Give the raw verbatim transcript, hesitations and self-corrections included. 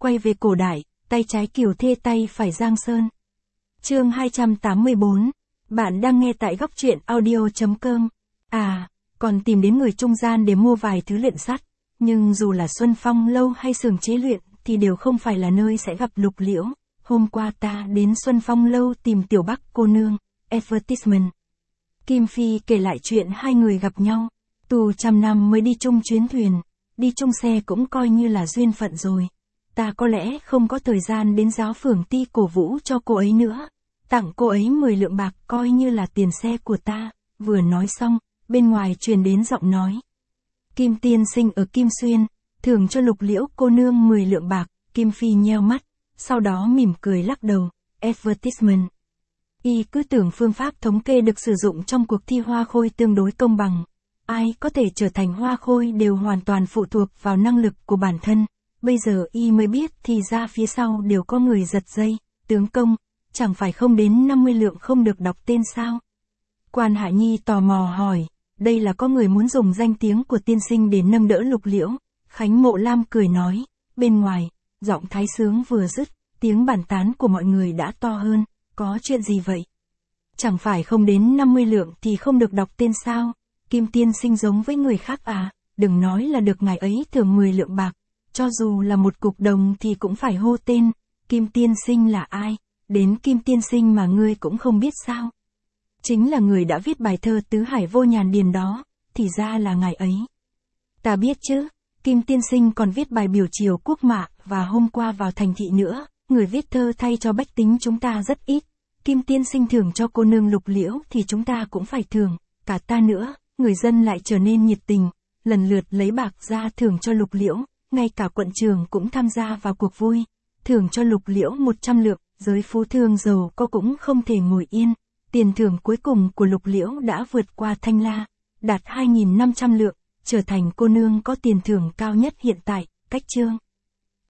quay về cổ đại, tay trái Kiều Thê tay phải Giang Sơn. Chương hai trăm tám mươi bốn. Bạn đang nghe tại góc truyện audio chấm com. À, còn tìm đến người trung gian để mua vài thứ luyện sắt, nhưng dù là Xuân Phong lâu hay xưởng chế luyện thì đều không phải là nơi sẽ gặp Lục Liễu. Hôm qua ta đến Xuân Phong lâu tìm Tiểu Bắc cô nương. Advertisement. Kim Phi kể lại chuyện hai người gặp nhau, tù trăm năm mới đi chung chuyến thuyền, đi chung xe cũng coi như là duyên phận rồi. Ta có lẽ không có thời gian đến giáo phường Ti cổ vũ cho cô ấy nữa. Tặng cô ấy mười lượng bạc coi như là tiền xe của ta. Vừa nói xong, bên ngoài truyền đến giọng nói. Kim tiên sinh ở Kim Xuyên, thưởng cho Lục Liễu cô nương mười lượng bạc. Kim Phi nheo mắt, sau đó mỉm cười lắc đầu. Advertisement. Y cứ tưởng phương pháp thống kê được sử dụng trong cuộc thi hoa khôi tương đối công bằng. Ai có thể trở thành hoa khôi đều hoàn toàn phụ thuộc vào năng lực của bản thân. Bây giờ Y mới biết thì ra phía sau đều có người giật dây. Tướng công, chẳng phải không đến năm mươi lượng không được đọc tên sao? Quan Hạ Nhi tò mò hỏi, đây là có người muốn dùng danh tiếng của tiên sinh để nâng đỡ Lục Liễu. Khánh Mộ Lam cười nói, bên ngoài, giọng thái sướng vừa dứt, tiếng bàn tán của mọi người đã to hơn. Có chuyện gì vậy? Chẳng phải không đến năm mươi lượng thì không được đọc tên sao? Kim tiên sinh giống với người khác à? Đừng nói là được ngài ấy thưởng mười lượng bạc. Cho dù là một cục đồng thì cũng phải hô tên. Kim tiên sinh là ai? Đến Kim tiên sinh mà ngươi cũng không biết sao? Chính là người đã viết bài thơ Tứ Hải Vô Nhàn Điền đó. Thì ra là ngài ấy. Ta biết chứ. Kim tiên sinh còn viết bài biểu triều quốc mạ và hôm qua vào thành thị nữa. Người viết thơ thay cho bách tính chúng ta rất ít. Kim tiên sinh thưởng cho cô nương Lục Liễu thì chúng ta cũng phải thưởng, cả ta nữa. Người dân lại trở nên nhiệt tình, lần lượt lấy bạc ra thưởng cho Lục Liễu, ngay cả quận trưởng cũng tham gia vào cuộc vui. Thưởng cho Lục Liễu một trăm lượng, giới phú thương giàu có cũng không thể ngồi yên. Tiền thưởng cuối cùng của Lục Liễu đã vượt qua Thanh La, đạt hai nghìn năm trăm lượng, trở thành cô nương có tiền thưởng cao nhất hiện tại. Cách chương